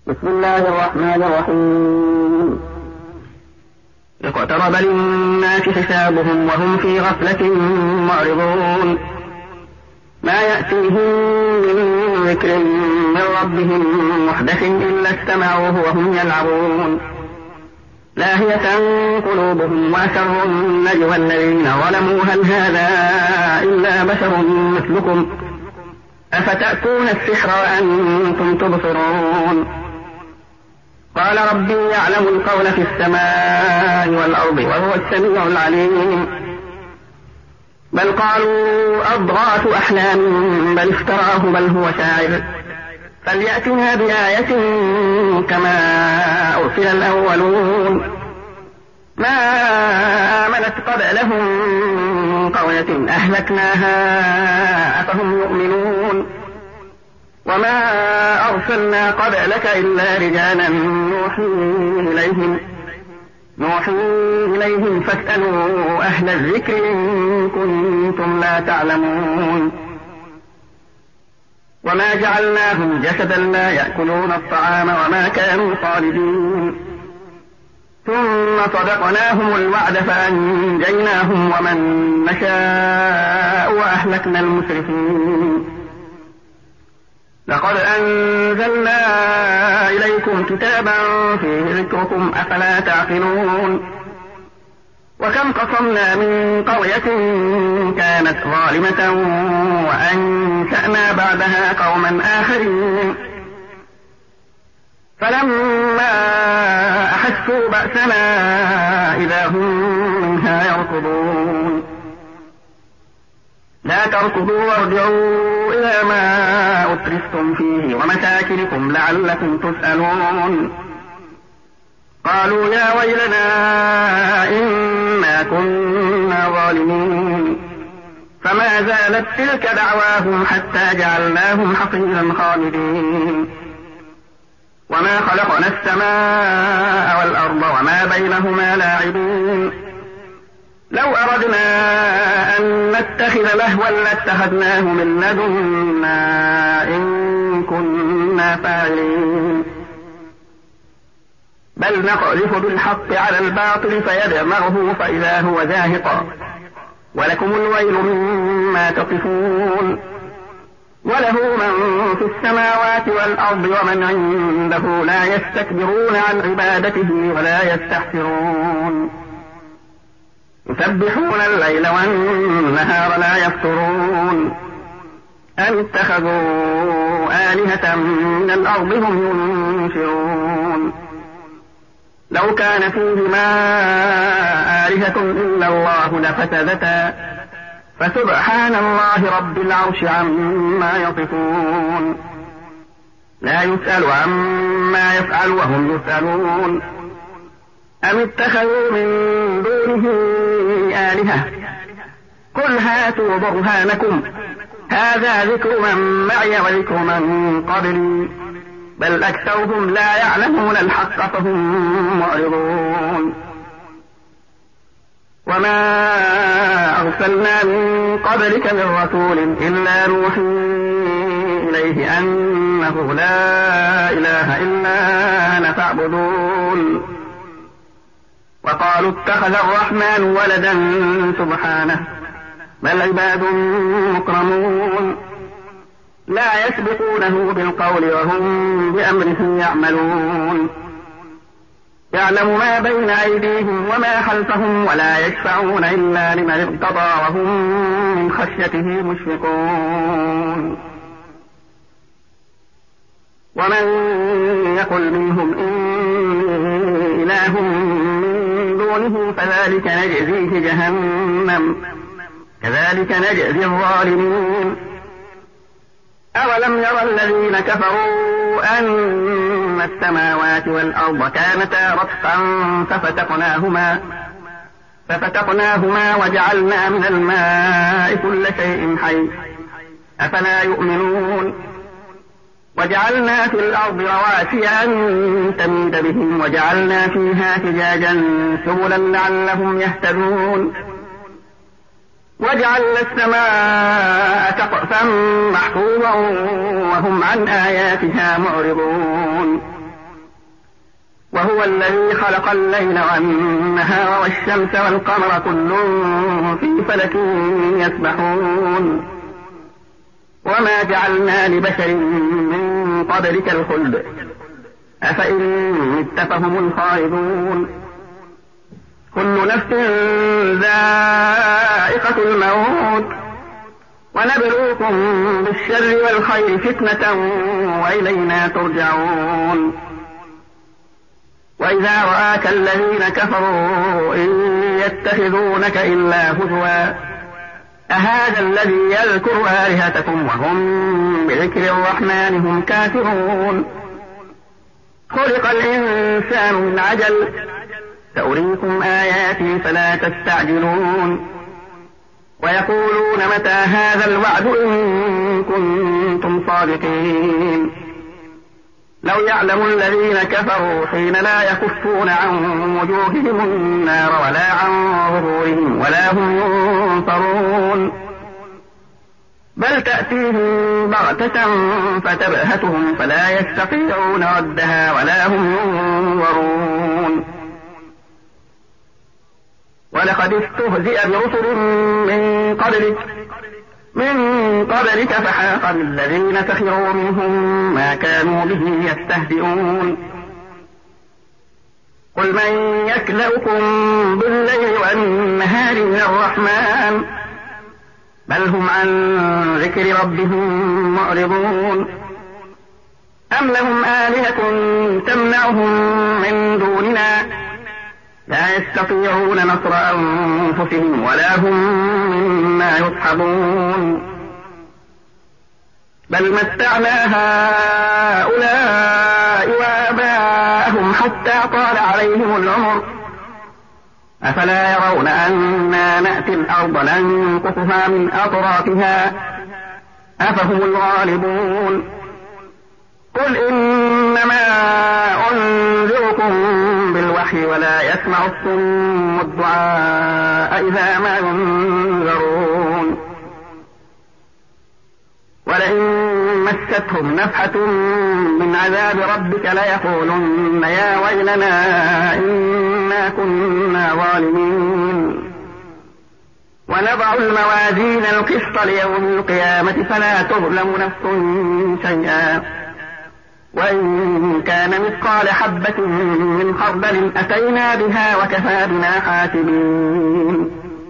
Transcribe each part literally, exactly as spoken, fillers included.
بسم الله الرحمن الرحيم. اقترب للناس حسابهم وهم في غفلة معرضون. ما يأتيهم من ذكر من ربهم محدث إلا استمعوه وهم يلعبون. لاهية قلوبهم وأسروا النجوى الذين ظلموا هل هذا إلا بشر مثلكم أفتأتون السحر وأنتم تبصرون. قال ربي يعلم القول في السماء والأرض وهو السميع العليم. بل قالوا أضغاث أحلام بل افتراه بل هو شاعر فليأتنا بآية كما أرسل الأولون. ما آمنت قبلهم قرية أهلكناها أفهم يؤمنون. وما أرسلنا قبلك إلا رجالا نوحي إليهم نوحي إليهم فاسألوا أهل الذكر إن كنتم لا تعلمون. وما جعلناهم جسدا لا يأكلون الطعام وما كانوا خالدين. ثم صدقناهم الوعد فأنجيناهم ومن نشاء وأهلكنا المسرفين. لقد أنزلنا إليكم كتابا فيه ذكركم أفلا تعقلون. وكم قصمنا من قرية كانت ظالمة وأنشأنا بعدها قوما آخرين فلما أحسوا بأسنا إذا هم منها يركضون. لا تركضوا وارجعوا إلى ما أترفتم فيه ومساكنكم لعلكم تسألون. قالوا يا ويلنا إنا كنا ظالمين. فما زالت تلك دعواهم حتى جعلناهم حصيدا خالدين. وما خلقنا السماء والأرض وما بينهما لاعبين. لو أردنا أن نتخذ لهوا لاتخذناه من لدنا إن كنا فاعلين. بل نقذف بالحق على الباطل فيدمغه فإذا هو زاهق ولكم الويل مما تصفون. وله من في السماوات والأرض ومن عنده لا يستكبرون عن عبادته ولا يستحسرون. يسبحون الليل والنهار لا يفترون. أم اتخذوا آلهة من الأرض هم ينشرون. لو كان فيهما آلهة إلا الله لفسدتا فسبحان الله رب العرش عما يصفون. لا يسأل عما يفعل وهم يسألون. أم اتخذوا من دونه آلهة قل هاتوا برهانكم هذا ذكر من معي وذكر من قبلي بل أكثرهم لا يعلمون الحق فهم معرضون. وما أرسلنا من قبلك من رسول إلا نوحي إليه أنه لا إله إلا أنا فاعبدون. وقالوا اتخذ الرحمن ولدا سبحانه بل عباد مكرمون لا يسبقونه بالقول وهم بأمره يعملون. يعلم ما بين أيديهم وما خلفهم ولا يشفعون إلا لمن ارتضى وهم من خشيته مشفقون. ومن يقل منهم إني إله من دونه فذلك نجزيه جهنم كذلك نجزي الظالمين. أولم يرى الذين كفروا أن السماوات والأرض كانتا رتقا ففتقناهما ففتقناهما وجعلنا من الماء كل شيء حي أفلا يؤمنون. وجعلنا في الأرض رواسي أن تميد بهم وجعلنا فيها فجاجا سبلا لعلهم يهتدون. وجعلنا السماء سقفا محفوظا وهم عن آياتها معرضون. وهو الذي خلق الليل والنهار والشمس والقمر كل في فلك يسبحون وما جعلنا لبشر من قبلك الخلد أفإن مت فهم الخالدون كل نفس ذائقة الموت ونبلوكم بالشر والخير فتنة وإلينا ترجعون وإذا رآك الذين كفروا إن يتخذونك إلا هزوا أهذا الذي يذكر آلهتكم وهم بذكر الرحمن هم كافرون خلق الإنسان من عجل سأريكم آياتي فلا تستعجلون ويقولون متى هذا الوعد إن كنتم صادقين لو يعلم الذين كفروا حين لا يكفون عن وجوههم النار ولا عن ظهورهم ولا هم ينصرون بل تأتيهم بغتة فتبهتهم فلا يستطيعون ردها ولا هم ينظرون ولقد استهزئ برسل من قبلك من قبلك فحاق بالذين سخروا منهم ما كانوا به يستهزئون قل من يكلؤكم بالليل والنهار من الرحمن بل هم عن ذكر ربهم معرضون أم لهم آلهة تمنعهم من دوننا لا يستطيعون نصر أنفسهم ولا هم مما يصحبون بل متعنا هؤلاء وآباءهم حتى طال عليهم العمر أفلا يرون أنا نأتي الأرض ننقصها من أطرافها أفهم الغالبون قل إنما أنذركم بالوحي ولا يسمع الصم الدعاء إذا ما ينذرون ولئن مستهم نفحة من عذاب ربك ليقولن يا ويلنا إنا كنا ظالمين ونضع الموازين القسط ليوم القيامة فلا تظلم نفس شيئا وإن كان مثقال حبة من خردل أتينا بها وكفى بنا حاسبين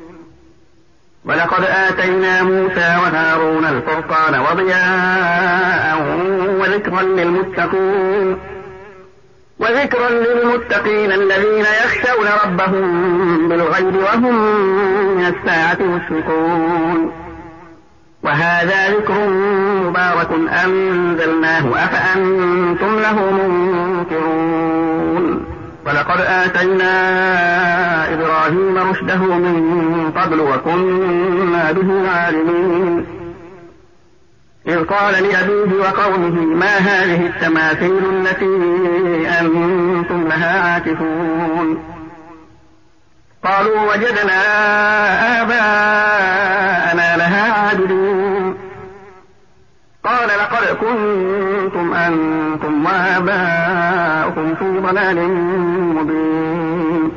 ولقد آتينا موسى وهارون الفرقان وضياء وذكرا للمتقين وذكرا للمتقين الذين يخشون ربهم بالغيب وهم من الساعة مشفقون وهذا ذكر مبارك أنزلناه أفأنتم له منكرون ولقد آتينا إبراهيم رشده من قبل وكنا به عالمين إذ قال لأبيه وقومه ما هذه التماثيل التي أنتم لها عاكفون قالوا وجدنا آباءنا لها عابدين قال لقد كنتم أنتم وآباؤكم في ضلال مبين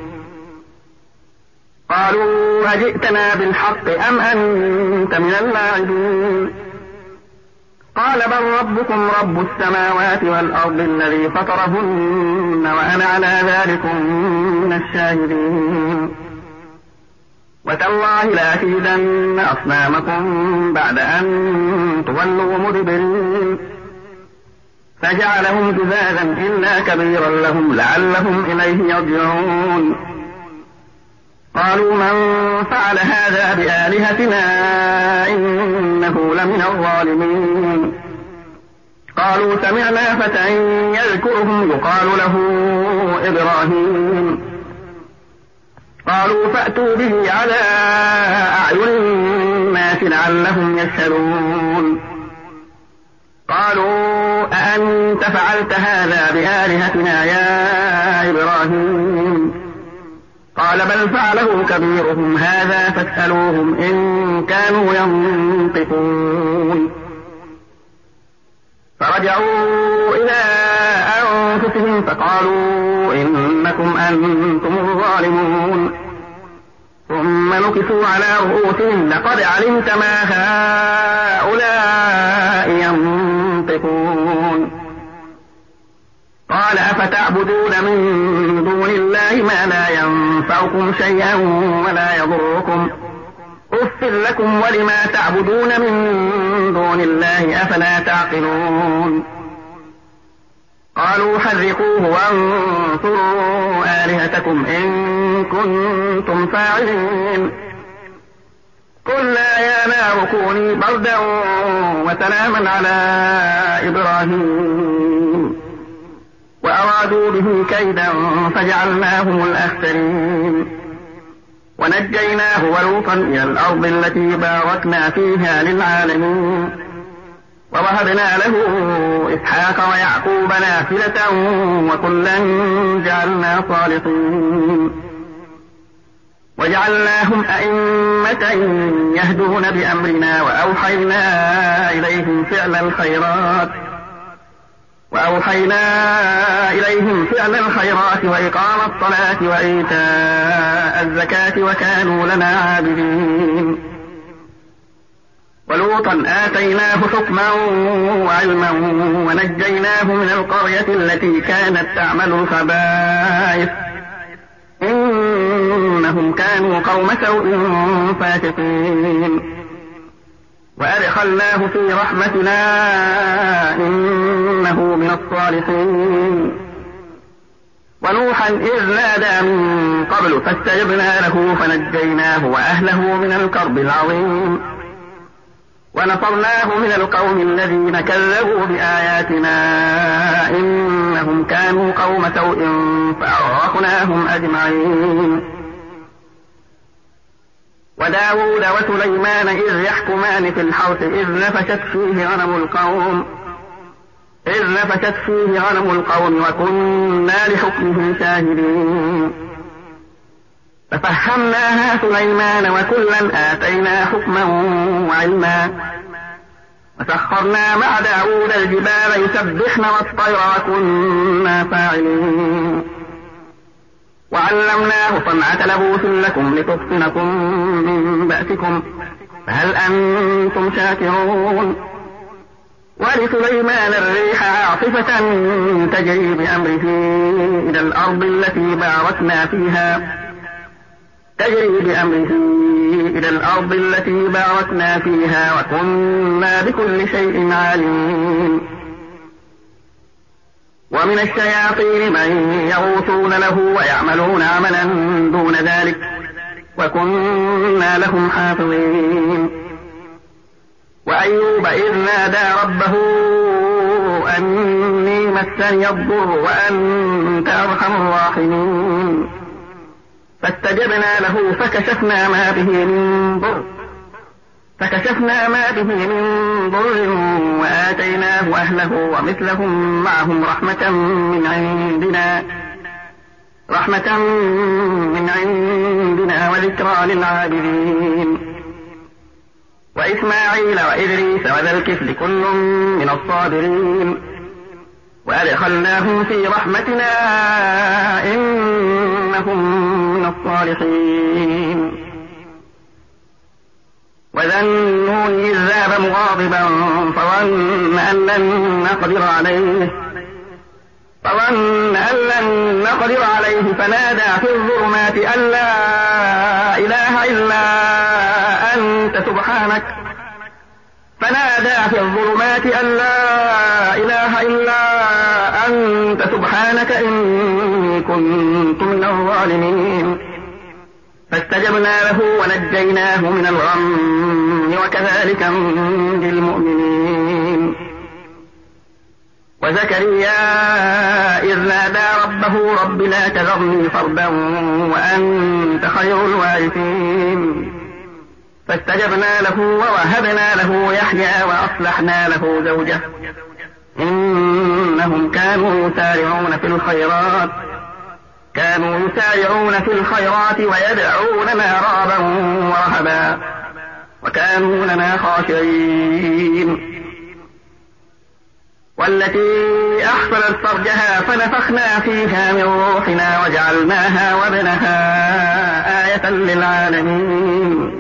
قالوا أجئتنا بالحق أم أنت من اللاعبين قال بل ربكم رب السماوات والأرض الذي فطرهن وأنا على ذلكم من الشاهدين وتالله لأكيدن أصنامكم بعد أن تولوا مدبرين فجعلهم جذاذا إلا كبيرا لهم لعلهم إليه يرجعون قالوا من فعل هذا بآلهتنا إنه لمن الظالمين قالوا سمعنا فتى يذكرهم يقال له إبراهيم قالوا فأتوا به على أعين الناس لعلهم يشهدون قالوا أأنت فعلت هذا بآلهتنا يا إبراهيم قال بل فعله كبيرهم هذا فاسألوهم إن كانوا ينطقون فرجعوا إلى أنفسهم فقالوا إنكم أنتم الظالمون ثم نكسوا على رؤوسهم لقد علمت ما هؤلاء ينطقون قال أفتعبدون من دون الله ما لا ينفعكم شيئا ولا يضركم أف لكم ولما تعبدون من دون الله أفلا تعقلون قالوا حرقوه وانصروا آلهتكم إن كنتم فاعلين قلنا يا نار كوني بردا وسلاما على إبراهيم وأرادوا به كيدا فجعلناهم الأخسرين ونجيناه ولوطا إلى الأرض التي باركنا فيها للعالمين ووهبنا له إسحاق ويعقوب نافلة وكلا جعلنا صالحين وجعلناهم أئمة يهدون بأمرنا وأوحينا إليهم فعل الخيرات وأوحينا إليهم فعل الخيرات وإقام الصلاة وإيتاء الزكاة وكانوا لنا عابدين ولوطا آتيناه حكما وعلما ونجيناه من القرية التي كانت تعمل الخبائث إنهم كانوا قوم سوء فاسقين وأدخلناه في رحمتنا إنه من الصالحين ونوحا إذ نادى من قبل فاستجبنا له فنجيناه وأهله من الكرب العظيم ونصرناه من القوم الذين كذبوا بآياتنا إنهم كانوا قوم سوء فأغرقناهم أجمعين وداود وسليمان إذ يحكمان في الحرث إذ نفشت فيه غنم القوم إذ نفشت فيه غنم القوم وكنا لحكمهم شاهدين ففهمناها سليمان وكلا آتينا حكما وعلما وسخرنا مع داود الجبال يسبحن والطير وكنا فاعلين وعلمناه صنعة لبوس لكم لتحصنكم من بأسكم فهل أنتم شاكرون ولسليمان الريح عاصفة تجري بأمره إلى الأرض التي باركنا فيها تجري بأمره إلى الأرض التي باركنا فيها وكنا بكل شيء عالمين ومن الشياطين من يغوصون له ويعملون عملا دون ذلك وكنا لهم حافظين وأيوب إذ نادى ربه أني مسني الضر وأنت أرحم الراحمين فاستجبنا له فكشفنا ما به من ضر فكشفنا ما به من ضر وآتيناه أهله ومثلهم معهم رحمة من عندنا رحمة من عندنا وذكرى للعابدين وإسماعيل وإدريس وذا الكفل كل من الصابرين وأدخلناهم في رحمتنا إنهم من الصالحين وذا النون إذ ذهب مغاضبا فظن أن لن نقدر عليه فظن أن لن نقدر عليه فنادى في الظلمات أن لا إله إلا أنت سبحانك فنادى في الظلمات أن لا إله إلا أنت سبحانك إني كنت من الظالمين فاستجبنا له ونجيناه من الغم وكذلك ننجي المؤمنين وزكريا إذ نادى ربه رب لا تذرني فردا وأنت خير الوارثين فاستجبنا له ووهبنا له يحيى وأصلحنا له زوجه إنهم كانوا يسارعون في الخيرات كانوا يسارعون في الخيرات ويدعوننا رغبا ورهبا وكانوا لنا خاشعين والتي أحصنت فرجها فنفخنا فيها من روحنا وجعلناها وابنها آية للعالمين.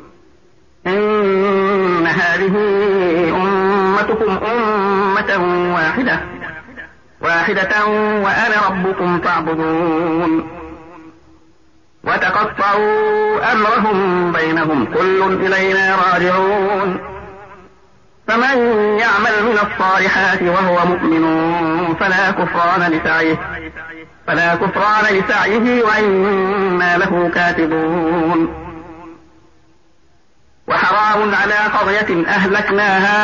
إن هذه أمتكم أمة واحدة واحدة وأنا ربكم فاعبدون. وتقطعوا أمرهم بينهم كل إلينا راجعون. فمن يعمل من الصالحات وهو مؤمن فلا كفران لسعيه فلا كفران لسعيه وإنا له كاتبون. وحرام على قرية أهلكناها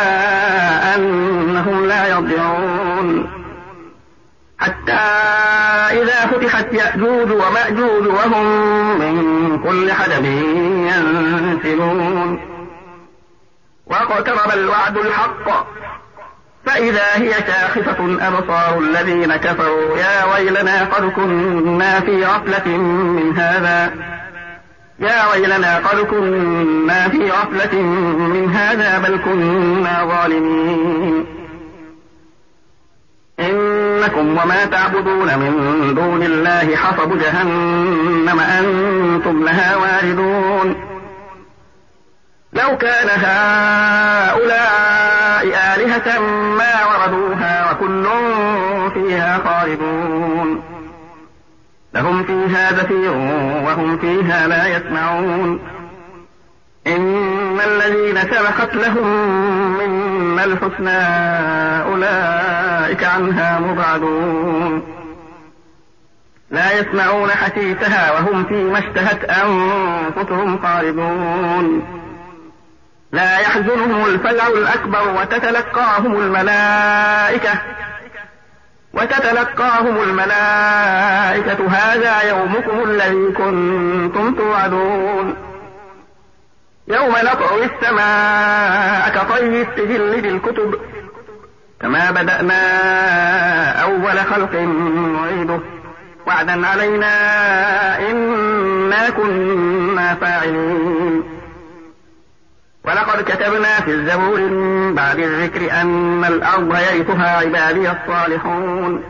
أنهم لا يرجعون حتى إذا فتحت يأجوج ومأجوج وهم من كل حدب ينسلون. واقترب الوعد الحق فإذا هي شاخصة أبصار الذين كفروا يا ويلنا قد كنا في غفلة من هذا يا ويلنا قد كنا في غفلة من هذا بل كنا ظالمين. إنكم وما تعبدون من دون الله حصب جهنم أنتم لها واردون. لو كان هؤلاء آلهة ما وردوها وكل فيها خالدون. لهم فيها زفير وهم فيها لا يسمعون. إن الذين سبقت لهم منا الحسنى أولئك عنها مبعدون. لا يسمعون حسيسها وهم فيما اشتهت أنفسهم خالدون. لا يحزنهم الفزع الأكبر وتتلقاهم الملائكة وتتلقاهم الملائكة هذا يومكم الذي كنتم توعدون. يوم نطوي السماء كطي السجل بالكتب كما بدأنا أول خلق نعيده وعدا علينا إنا كنا فاعلين. ولقد كتبنا في الزبور من بعد الذكر أن الأرض يرثها عبادي الصالحون.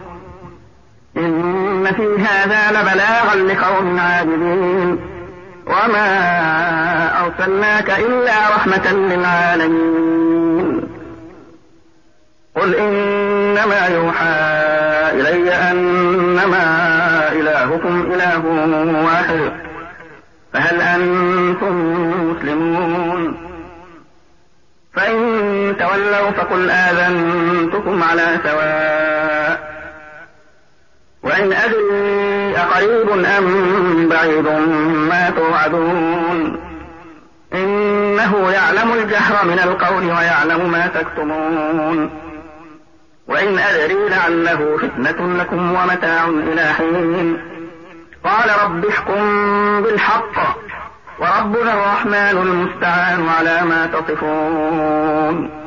إن في هذا لبلاغا لقوم عابدين. وما أرسلناك إلا رحمة للعالمين. قل إنما يوحى إلي أنما إلهكم إله واحد فهل أنتم مسلمون؟ فإن تولوا فقل آذنتكم على سواء. وإن أدري أقريب أم بعيد ما توعدون. إنه يعلم الجهر من القول ويعلم ما تكتمون. وإن أدري لعله فتنة لكم ومتاع إلى حين. قال رب احكم بالحق وربنا الرحمن المستعان على ما تصفون.